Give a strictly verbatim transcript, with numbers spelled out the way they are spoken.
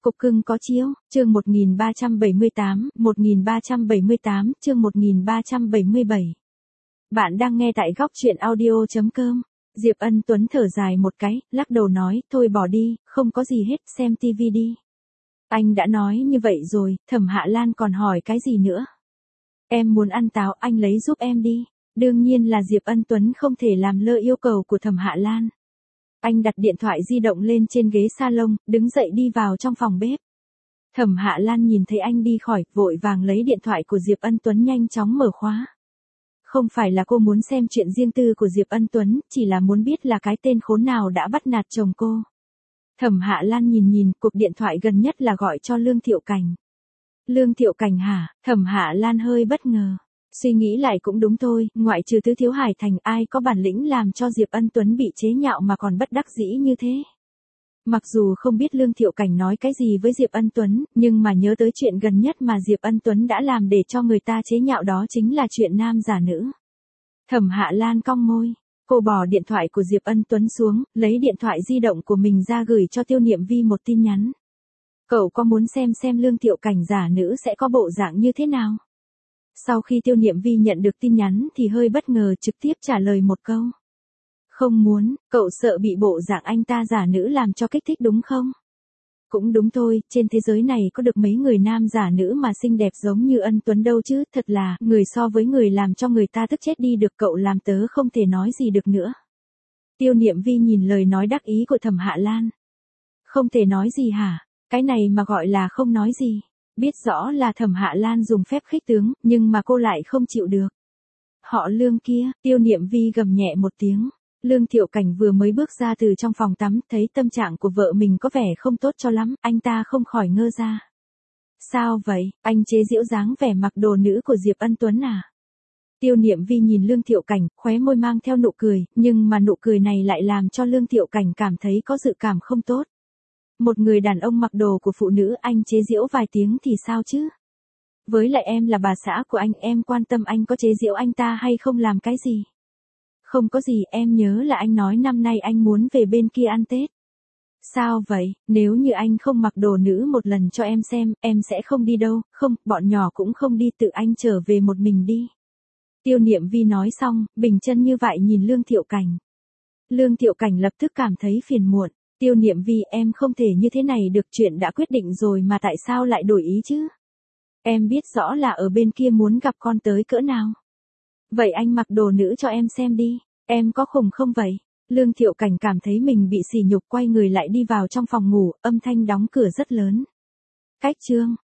Cục cưng có chiếu, chương một nghìn ba trăm bảy mươi tám, một nghìn ba trăm bảy mươi tám, chương một nghìn ba trăm bảy mươi bảy. Bạn đang nghe tại góc truyện audio chấm com. Diệp Ân Tuấn thở dài một cái, lắc đầu nói, thôi bỏ đi, không có gì hết, xem tivi đi. Anh đã nói như vậy rồi, Thẩm Hạ Lan còn hỏi cái gì nữa? Em muốn ăn táo, anh lấy giúp em đi. Đương nhiên là Diệp Ân Tuấn không thể làm lơ yêu cầu của Thẩm Hạ Lan. Anh đặt điện thoại di động lên trên ghế salon, đứng dậy đi vào trong phòng bếp. Thẩm Hạ Lan nhìn thấy anh đi khỏi, vội vàng lấy điện thoại của Diệp Ân Tuấn nhanh chóng mở khóa. Không phải là cô muốn xem chuyện riêng tư của Diệp Ân Tuấn, chỉ là muốn biết là cái tên khốn nào đã bắt nạt chồng cô. Thẩm Hạ Lan nhìn nhìn, cuộc điện thoại gần nhất là gọi cho Lương Thiệu Cảnh. Lương Thiệu Cảnh hả? Thẩm Hạ Lan hơi bất ngờ. Suy nghĩ lại cũng đúng thôi, ngoại trừ Tứ Thiếu Hải Thành ai có bản lĩnh làm cho Diệp Ân Tuấn bị chế nhạo mà còn bất đắc dĩ như thế. Mặc dù không biết Lương Thiệu Cảnh nói cái gì với Diệp Ân Tuấn, nhưng mà nhớ tới chuyện gần nhất mà Diệp Ân Tuấn đã làm để cho người ta chế nhạo đó chính là chuyện nam giả nữ. Thẩm Hạ Lan cong môi, cô bỏ điện thoại của Diệp Ân Tuấn xuống, lấy điện thoại di động của mình ra gửi cho Tiêu Niệm Vi một tin nhắn. Cậu có muốn xem xem Lương Thiệu Cảnh giả nữ sẽ có bộ dạng như thế nào? Sau khi Tiêu Niệm Vi nhận được tin nhắn thì hơi bất ngờ trực tiếp trả lời một câu. Không muốn, cậu sợ bị bộ dạng anh ta giả nữ làm cho kích thích đúng không? Cũng đúng thôi, trên thế giới này có được mấy người nam giả nữ mà xinh đẹp giống như Ân Tuấn đâu chứ, thật là, người so với người làm cho người ta tức chết đi được, cậu làm tớ không thể nói gì được nữa. Tiêu Niệm Vi nhìn lời nói đắc ý của Thẩm Hạ Lan. Không thể nói gì hả? Cái này mà gọi là không nói gì. Biết rõ là Thẩm Hạ Lan dùng phép khích tướng, nhưng mà cô lại không chịu được. Họ Lương kia, Tiêu Niệm Vi gầm nhẹ một tiếng. Lương Thiệu Cảnh vừa mới bước ra từ trong phòng tắm, thấy tâm trạng của vợ mình có vẻ không tốt cho lắm, anh ta không khỏi ngơ ra. Sao vậy, anh chế giễu dáng vẻ mặc đồ nữ của Diệp Ân Tuấn à? Tiêu Niệm Vi nhìn Lương Thiệu Cảnh, khóe môi mang theo nụ cười, nhưng mà nụ cười này lại làm cho Lương Thiệu Cảnh cảm thấy có dự cảm không tốt. Một người đàn ông mặc đồ của phụ nữ anh chế giễu vài tiếng thì sao chứ? Với lại em là bà xã của anh, em quan tâm anh có chế giễu anh ta hay không làm cái gì? Không có gì, em nhớ là anh nói năm nay anh muốn về bên kia ăn Tết. Sao vậy, nếu như anh không mặc đồ nữ một lần cho em xem, em sẽ không đi đâu, không, bọn nhỏ cũng không đi, tự anh trở về một mình đi. Tiêu Niệm Vi nói xong, bình chân như vậy nhìn Lương Thiệu Cảnh. Lương Thiệu Cảnh lập tức cảm thấy phiền muộn. Tiêu Niệm Vi, em không thể như thế này được, chuyện đã quyết định rồi mà tại sao lại đổi ý chứ? Em biết rõ là ở bên kia muốn gặp con tới cỡ nào. Vậy anh mặc đồ nữ cho em xem đi, em có khùng không vậy? Lương Thiệu Cảnh cảm thấy mình bị sỉ nhục, quay người lại đi vào trong phòng ngủ, âm thanh đóng cửa rất lớn. Cách chương,